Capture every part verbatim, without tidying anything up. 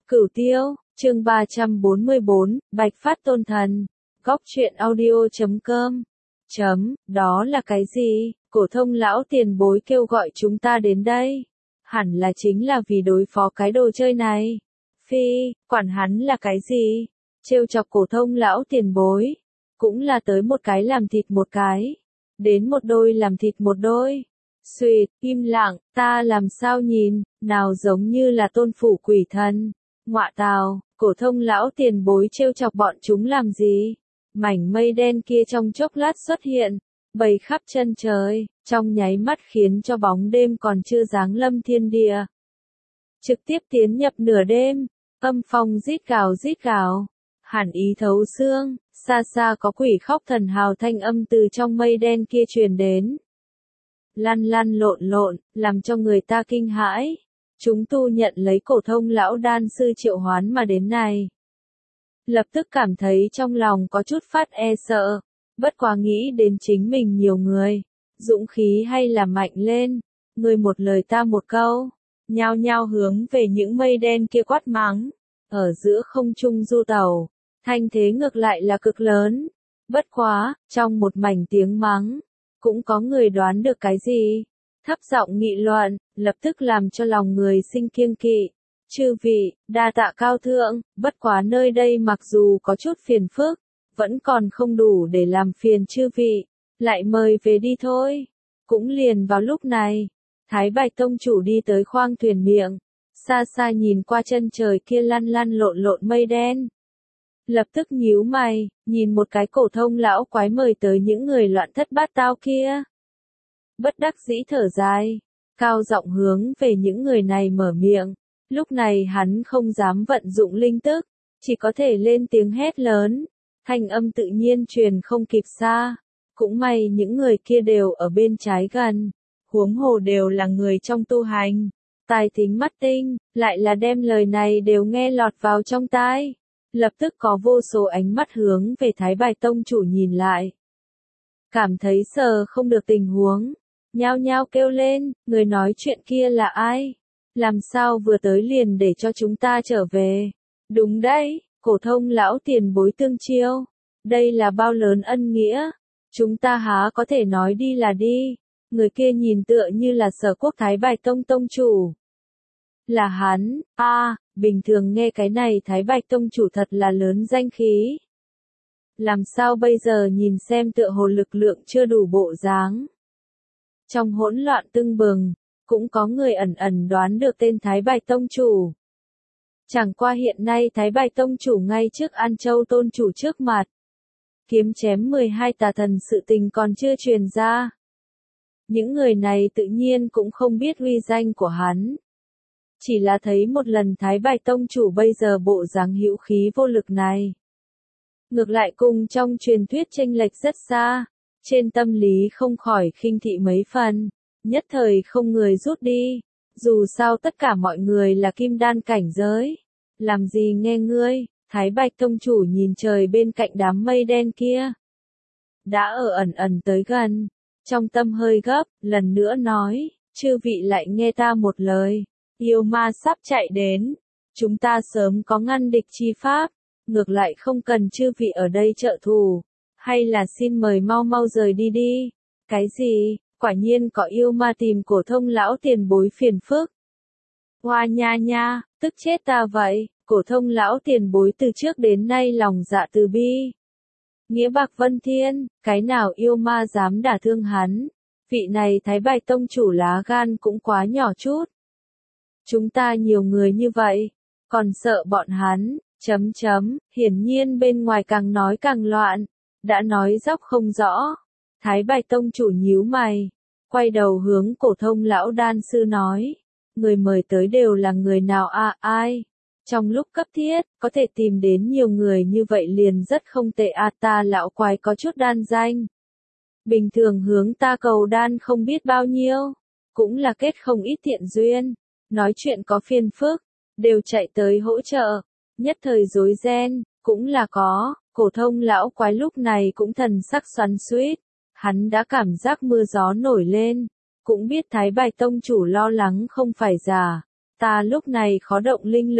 Cửu Tiêu, chương ba trăm bốn mươi bốn, Bạch Phát Tôn Thần. Góc truyện audio chấm com. Chấm, đó là cái gì? Cổ thông lão tiền bối kêu gọi chúng ta đến đây. Hẳn là chính là vì đối phó cái đồ chơi này. Phi, quản hắn là cái gì? Trêu chọc cổ thông lão tiền bối. Cũng là tới một cái làm thịt một cái. Đến một đôi làm thịt một đôi. Xuyệt, im lặng, ta làm sao nhìn, nào giống như là tôn phủ quỷ thần. Ngọa tào, cổ thông lão tiền bối trêu chọc bọn chúng làm gì? Mảnh mây đen kia trong chốc lát xuất hiện, bầy khắp chân trời, trong nháy mắt khiến cho bóng đêm còn chưa giáng lâm thiên địa. Trực tiếp tiến nhập nửa đêm, âm phong rít gào rít gào, hàn ý thấu xương, xa xa có quỷ khóc thần hào thanh âm từ trong mây đen kia truyền đến. Lăn lăn lộn lộn, làm cho người ta kinh hãi. Chúng tu nhận lấy cổ thông lão đan sư triệu hoán mà đến này. Lập tức cảm thấy trong lòng có chút phát e sợ, bất quá nghĩ đến chính mình nhiều người, dũng khí hay là mạnh lên, người một lời ta một câu, nhao nhao hướng về những mây đen kia quát mắng, ở giữa không trung du tàu, thanh thế ngược lại là cực lớn, bất quá, trong một mảnh tiếng mắng, cũng có người đoán được cái gì. Thấp giọng nghị luận, lập tức làm cho lòng người sinh kiêng kỵ. Chư vị, đa tạ cao thượng, bất quá nơi đây mặc dù có chút phiền phức, vẫn còn không đủ để làm phiền chư vị, lại mời về đi thôi. Cũng liền vào lúc này, Thái Bạch Tông chủ đi tới khoang thuyền miệng, xa xa nhìn qua chân trời kia lăn lăn lộn lộn mây đen. Lập tức nhíu mày, nhìn một cái cổ thông lão quái mời tới những người loạn thất bát tao kia. Bất đắc dĩ thở dài, cao giọng hướng về những người này mở miệng, lúc này hắn không dám vận dụng linh tức, chỉ có thể lên tiếng hét lớn, thanh âm tự nhiên truyền không kịp xa, cũng may những người kia đều ở bên trái gần, huống hồ đều là người trong tu hành, tài tính mắt tinh, lại là đem lời này đều nghe lọt vào trong tai, lập tức có vô số ánh mắt hướng về Thái Bạch Tông chủ nhìn lại. Cảm thấy sợ không được tình huống. Nhao nhao kêu lên, người nói chuyện kia là ai? Làm sao vừa tới liền để cho chúng ta trở về? Đúng đấy, cổ thông lão tiền bối tương chiêu. Đây là bao lớn ân nghĩa. Chúng ta há có thể nói đi là đi. Người kia nhìn tựa như là Sở Quốc Thái Bạch Tông tông chủ. Là hắn, a à, bình thường nghe cái này Thái Bạch Tông chủ thật là lớn danh khí. Làm sao bây giờ nhìn xem tựa hồ lực lượng chưa đủ bộ dáng. Trong hỗn loạn tưng bừng, cũng có người ẩn ẩn đoán được tên Thái Bạch Tông chủ. Chẳng qua hiện nay Thái Bạch Tông chủ ngay trước An Châu tôn chủ trước mặt. Kiếm chém mười hai tà thần sự tình còn chưa truyền ra. Những người này tự nhiên cũng không biết uy danh của hắn. Chỉ là thấy một lần Thái Bạch Tông chủ bây giờ bộ dáng hữu khí vô lực này. Ngược lại cùng trong truyền thuyết chênh lệch rất xa. Trên tâm lý không khỏi khinh thị mấy phần, nhất thời không người rút đi, dù sao tất cả mọi người là kim đan cảnh giới. Làm gì nghe ngươi, Thái Bạch Tông chủ nhìn trời bên cạnh đám mây đen kia. Đã ở ẩn ẩn tới gần, trong tâm hơi gấp, lần nữa nói, chư vị lại nghe ta một lời, yêu ma sắp chạy đến, chúng ta sớm có ngăn địch chi pháp, ngược lại không cần chư vị ở đây trợ thù. Hay là xin mời mau mau rời đi đi. Cái gì, quả nhiên có yêu ma tìm cổ thông lão tiền bối phiền phức. Hoa nha nha, tức chết ta vậy, cổ thông lão tiền bối từ trước đến nay lòng dạ từ bi. Nghĩa bạc vân thiên, cái nào yêu ma dám đả thương hắn. Vị này Thái Bạch Tông chủ lá gan cũng quá nhỏ chút. Chúng ta nhiều người như vậy, còn sợ bọn hắn, chấm chấm, hiển nhiên bên ngoài càng nói càng loạn. Đã nói dóc không rõ. Thái Bạch Tông chủ nhíu mày, quay đầu hướng cổ thông lão đan sư nói, người mời tới đều là người nào à ai? Trong lúc cấp thiết, có thể tìm đến nhiều người như vậy liền rất không tệ à ta lão quái có chút đan danh. Bình thường hướng ta cầu đan không biết bao nhiêu, cũng là kết không ít thiện duyên, nói chuyện có phiền phức, đều chạy tới hỗ trợ, nhất thời rối ren, cũng là có. Cổ thông lão quái lúc này cũng thần sắc xoắn xuýt, hắn đã cảm giác mưa gió nổi lên, cũng biết Thái Bạch Tông chủ lo lắng không phải giả, ta lúc này khó động linh lực,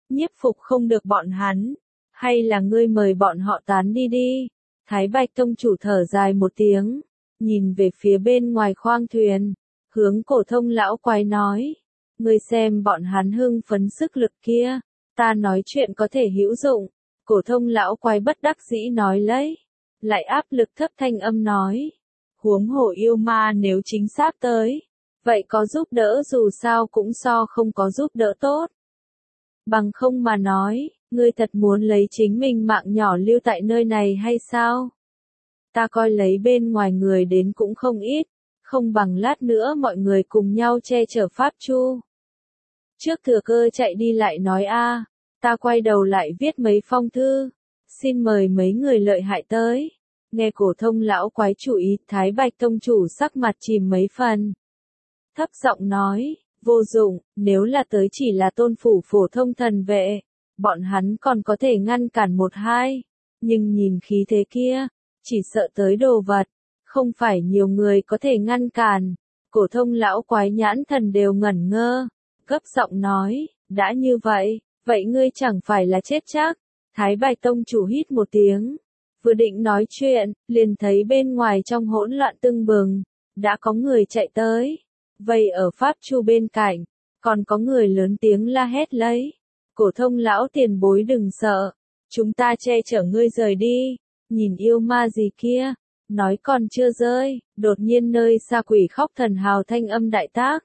nhiếp phục không được bọn hắn, hay là ngươi mời bọn họ tán đi đi. Thái Bạch Tông chủ thở dài một tiếng, nhìn về phía bên ngoài khoang thuyền, hướng Cổ Thông lão quái nói, ngươi xem bọn hắn hưng phấn sức lực kia, ta nói chuyện có thể hữu dụng. Cổ Thông lão quái bất đắc dĩ nói lấy, lại áp lực thấp thanh âm nói, huống hồ yêu ma nếu chính xác tới, vậy có giúp đỡ dù sao cũng so không có giúp đỡ tốt. Bằng không mà nói, ngươi thật muốn lấy chính mình mạng nhỏ lưu tại nơi này hay sao? Ta coi lấy bên ngoài người đến cũng không ít, không bằng lát nữa mọi người cùng nhau che chở Pháp Chu. Trước thừa cơ chạy đi lại nói a, ta quay đầu lại viết mấy phong thư, xin mời mấy người lợi hại tới. Nghe Cổ Thông lão quái chủ ý, Thái Bạch Tông chủ sắc mặt chìm mấy phần. Thấp giọng nói, vô dụng, nếu là tới chỉ là tôn phủ phổ thông thần vệ, bọn hắn còn có thể ngăn cản một hai, nhưng nhìn khí thế kia, chỉ sợ tới đồ vật, không phải nhiều người có thể ngăn cản. Cổ Thông lão quái nhãn thần đều ngẩn ngơ, gấp giọng nói, đã như vậy, vậy ngươi chẳng phải là chết chắc. Thái Bạch Tông chủ hít một tiếng, vừa định nói chuyện, liền thấy bên ngoài trong hỗn loạn tưng bừng, đã có người chạy tới, vây ở Pháp Chu bên cạnh, còn có người lớn tiếng la hét lấy, Cổ Thông lão tiền bối đừng sợ, chúng ta che chở ngươi rời đi, nhìn yêu ma gì kia. Nói còn chưa rơi, đột nhiên nơi xa quỷ khóc thần hào thanh âm đại tác.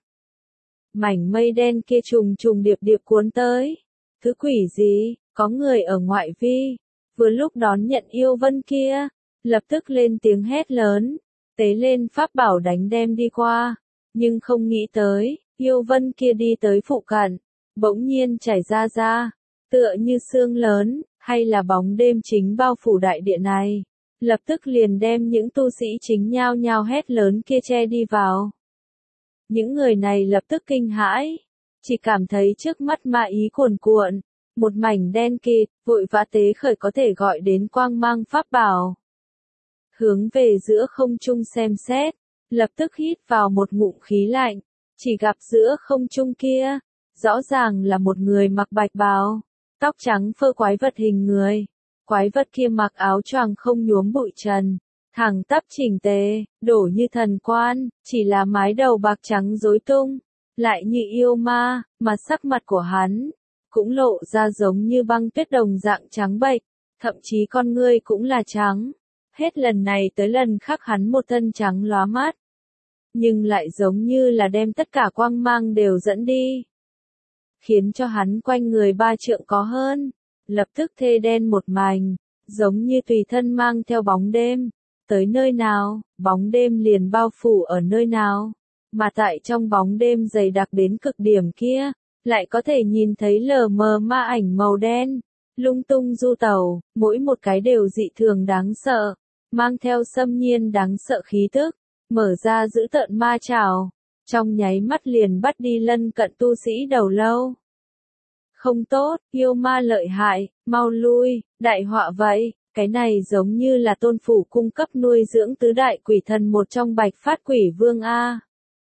Mảnh mây đen kia trùng trùng điệp điệp cuốn tới. Thứ quỷ gì, có người ở ngoại vi, vừa lúc đón nhận yêu vân kia, lập tức lên tiếng hét lớn, tế lên pháp bảo đánh đem đi qua, nhưng không nghĩ tới, yêu vân kia đi tới phụ cận, bỗng nhiên chảy ra ra, tựa như sương lớn, hay là bóng đêm chính bao phủ đại địa này. Lập tức liền đem những tu sĩ chính nhao nhao hét lớn kia che đi vào. Những người này lập tức kinh hãi, chỉ cảm thấy trước mắt ma ý cuồn cuộn, một mảnh đen kịt, vội vã tế khởi có thể gọi đến quang mang pháp bảo. Hướng về giữa không trung xem xét, lập tức hít vào một ngụm khí lạnh, chỉ gặp giữa không trung kia, rõ ràng là một người mặc bạch bào, tóc trắng phơ quái vật hình người. Quái vật kia mặc áo choàng không nhuốm bụi trần, thẳng tắp chỉnh tề, đổ như thần quan, chỉ là mái đầu bạc trắng rối tung, lại như yêu ma, mà sắc mặt của hắn cũng lộ ra giống như băng tuyết đồng dạng trắng bệch, thậm chí con ngươi cũng là trắng. Hết lần này tới lần khác hắn một thân trắng lóa mắt, nhưng lại giống như là đem tất cả quang mang đều dẫn đi, khiến cho hắn quanh người ba trượng có hơn. Lập tức thê đen một mảnh, giống như tùy thân mang theo bóng đêm, tới nơi nào, bóng đêm liền bao phủ ở nơi nào, mà tại trong bóng đêm dày đặc đến cực điểm kia, lại có thể nhìn thấy lờ mờ ma ảnh màu đen, lung tung du tẩu, mỗi một cái đều dị thường đáng sợ, mang theo xâm nhiên đáng sợ khí tức, mở ra giữ tợn ma trảo, trong nháy mắt liền bắt đi lân cận tu sĩ đầu lâu. Không tốt, yêu ma lợi hại, mau lui, đại họa vậy, cái này giống như là tôn phủ cung cấp nuôi dưỡng tứ đại quỷ thần một trong Bạch Phát Quỷ Vương A.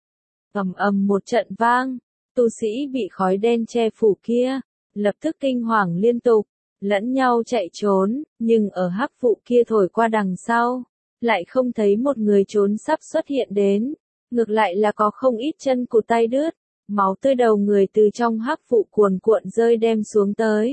Ầm ầm một trận vang, tu sĩ bị khói đen che phủ kia, lập tức kinh hoàng liên tục, lẫn nhau chạy trốn, nhưng ở hắc vụ kia thổi qua đằng sau, lại không thấy một người trốn sắp xuất hiện đến, ngược lại là có không ít chân cụt tay đứt. Máu tươi đầu người từ trong hắc vụ cuồn cuộn rơi đem xuống tới.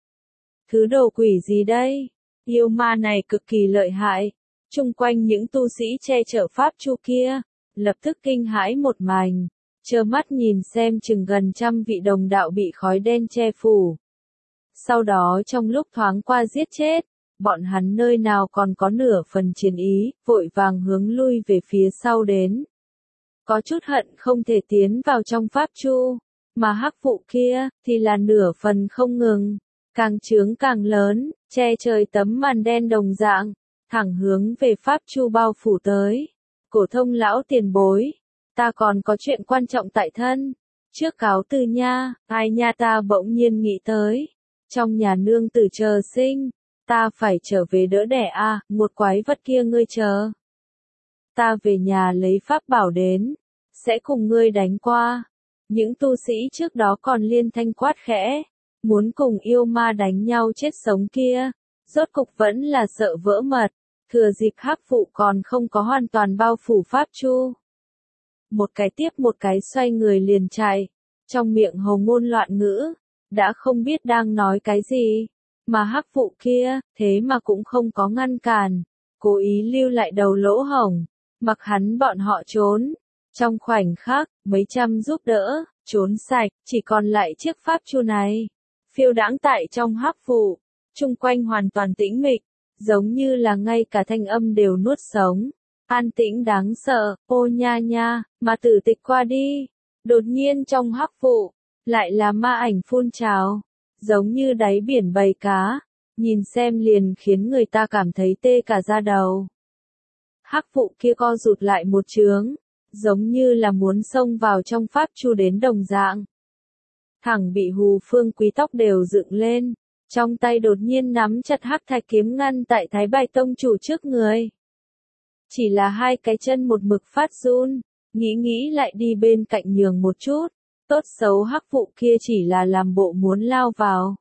Thứ đồ quỷ gì đây? Yêu ma này cực kỳ lợi hại. Chung quanh những tu sĩ che chở Pháp Chu kia, lập tức kinh hãi một mảnh, trơ mắt nhìn xem chừng gần trăm vị đồng đạo bị khói đen che phủ. Sau đó trong lúc thoáng qua giết chết, bọn hắn nơi nào còn có nửa phần chiến ý, vội vàng hướng lui về phía sau đến. Có chút hận không thể tiến vào trong Pháp Chu, mà hắc vụ kia, thì là nửa phần không ngừng, càng trướng càng lớn, che trời tấm màn đen đồng dạng, thẳng hướng về Pháp Chu bao phủ tới. Cổ Thông lão tiền bối, ta còn có chuyện quan trọng tại thân, trước cáo từ nha, ai nha ta bỗng nhiên nghĩ tới, trong nhà nương tử chờ sinh, ta phải trở về đỡ đẻ a, à, một quái vật kia ngươi chờ. Ta về nhà lấy pháp bảo đến, sẽ cùng ngươi đánh qua. Những tu sĩ trước đó còn liên thanh quát khẽ, muốn cùng yêu ma đánh nhau chết sống kia, rốt cục vẫn là sợ vỡ mật, thừa dịp hắc vụ còn không có hoàn toàn bao phủ pháp chu. Một cái tiếp một cái xoay người liền chạy, trong miệng hầu ngôn loạn ngữ, đã không biết đang nói cái gì, mà hắc vụ kia, thế mà cũng không có ngăn cản, cố ý lưu lại đầu lỗ hổng, mặc hắn bọn họ trốn. Trong khoảnh khắc, mấy trăm giúp đỡ, trốn sạch, chỉ còn lại chiếc pháp chu này, phiêu đãng tại trong hắc vụ, chung quanh hoàn toàn tĩnh mịch, giống như là ngay cả thanh âm đều nuốt sống. An tĩnh đáng sợ, ô nha nha, mà tử tịch qua đi. Đột nhiên trong hắc vụ, lại là ma ảnh phun trào, giống như đáy biển bầy cá, nhìn xem liền khiến người ta cảm thấy tê cả da đầu. Hắc vụ kia co rụt lại một chướng, giống như là muốn xông vào trong pháp chu đến đồng dạng. Thẳng bị Hù Phương Quý tóc đều dựng lên, trong tay đột nhiên nắm chặt hắc thạch kiếm ngăn tại Thái Bạch Tông chủ trước người. Chỉ là hai cái chân một mực phát run, nghĩ nghĩ lại đi bên cạnh nhường một chút, tốt xấu hắc vụ kia chỉ là làm bộ muốn lao vào.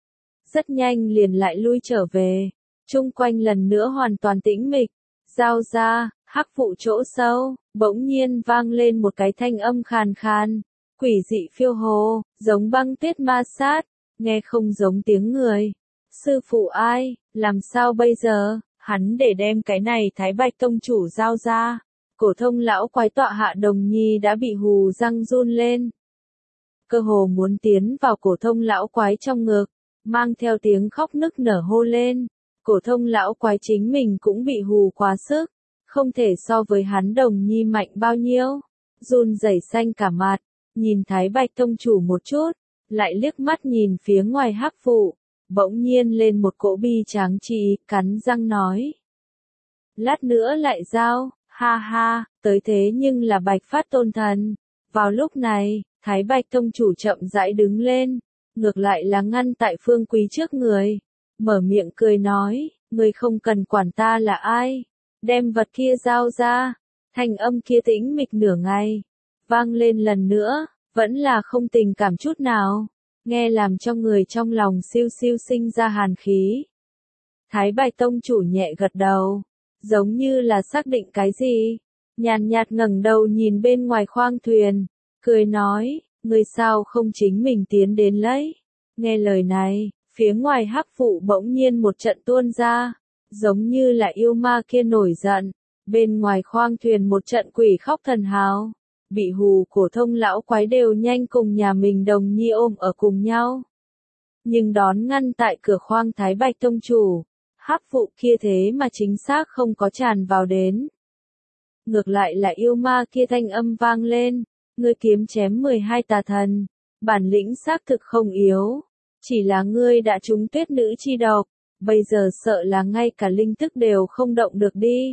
Rất nhanh liền lại lui trở về, chung quanh lần nữa hoàn toàn tĩnh mịch, giao ra, hắc vụ chỗ sâu, bỗng nhiên vang lên một cái thanh âm khàn khàn, quỷ dị phiêu hồ, giống băng tuyết ma sát, nghe không giống tiếng người. Sư phụ ai, làm sao bây giờ? Hắn để đem cái này Thái Bạch Tông chủ giao ra. Cổ thông lão quái tọa hạ Đồng Nhi đã bị hù răng run lên. Cơ hồ muốn tiến vào cổ thông lão quái trong ngực, mang theo tiếng khóc nức nở hô lên. Cổ thông lão quái chính mình cũng bị hù quá sức, không thể so với hắn Đồng Nhi mạnh bao nhiêu. Run rẩy xanh cả mặt, nhìn Thái Bạch Tông chủ một chút, lại liếc mắt nhìn phía ngoài hắc vụ. Bỗng nhiên lên một cỗ bi tráng trì, cắn răng nói. Lát nữa lại giao, ha ha, tới thế nhưng là Bạch Phát Tôn Thần. Vào lúc này, Thái Bạch Tông chủ chậm rãi đứng lên, ngược lại là ngăn tại Phương Quý trước người. Mở miệng cười nói, ngươi không cần quản ta là ai, đem vật kia giao ra. Thanh âm kia tĩnh mịch nửa ngày, vang lên lần nữa, vẫn là không tình cảm chút nào. Nghe làm cho người trong lòng siêu siêu sinh ra hàn khí. Thái Bạch Tông chủ nhẹ gật đầu, giống như là xác định cái gì, nhàn nhạt ngẩng đầu nhìn bên ngoài khoang thuyền, cười nói, người sao không chính mình tiến đến lấy. Nghe lời này, phía ngoài hắc vụ bỗng nhiên một trận tuôn ra, giống như là yêu ma kia nổi giận, bên ngoài khoang thuyền một trận quỷ khóc thần hào. Bị hù cổ thông lão quái đều nhanh cùng nhà mình Đồng Nhi ôm ở cùng nhau. Nhưng đón ngăn tại cửa khoang Thái Bạch Tông chủ, hắc vụ kia thế mà chính xác không có tràn vào đến. Ngược lại là yêu ma kia thanh âm vang lên, ngươi kiếm chém mười hai tà thần, bản lĩnh xác thực không yếu, chỉ là ngươi đã trúng tuyết nữ chi độc, bây giờ sợ là ngay cả linh thức đều không động được đi.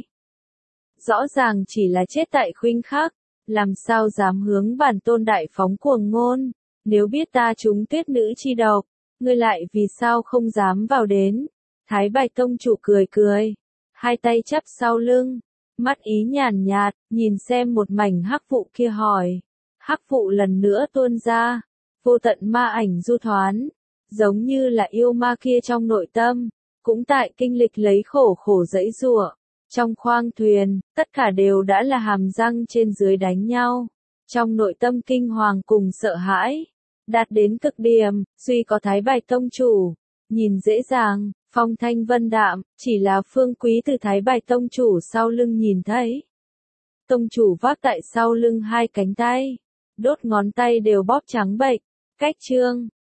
Rõ ràng chỉ là chết tại khoảnh khắc. Làm sao dám hướng bản tôn đại phóng cuồng ngôn, nếu biết ta trúng tuyết nữ chi độc, ngươi lại vì sao không dám vào đến. Thái Bạch Tông chủ cười cười, hai tay chắp sau lưng, mắt ý nhàn nhạt, nhìn xem một mảnh hắc vụ kia hỏi. Hắc vụ lần nữa tuôn ra, vô tận ma ảnh du thoán, giống như là yêu ma kia trong nội tâm, cũng tại kinh lịch lấy khổ khổ dãy giụa. Trong khoang thuyền, tất cả đều đã là hàm răng trên dưới đánh nhau. Trong nội tâm kinh hoàng cùng sợ hãi, đạt đến cực điểm, duy có Thái Bạch Tông chủ. Nhìn dễ dàng, phong thanh vân đạm, chỉ là Phương Quý từ Thái Bạch Tông chủ sau lưng nhìn thấy. Tông chủ vác tại sau lưng hai cánh tay, đốt ngón tay đều bóp trắng bệch. Cách chương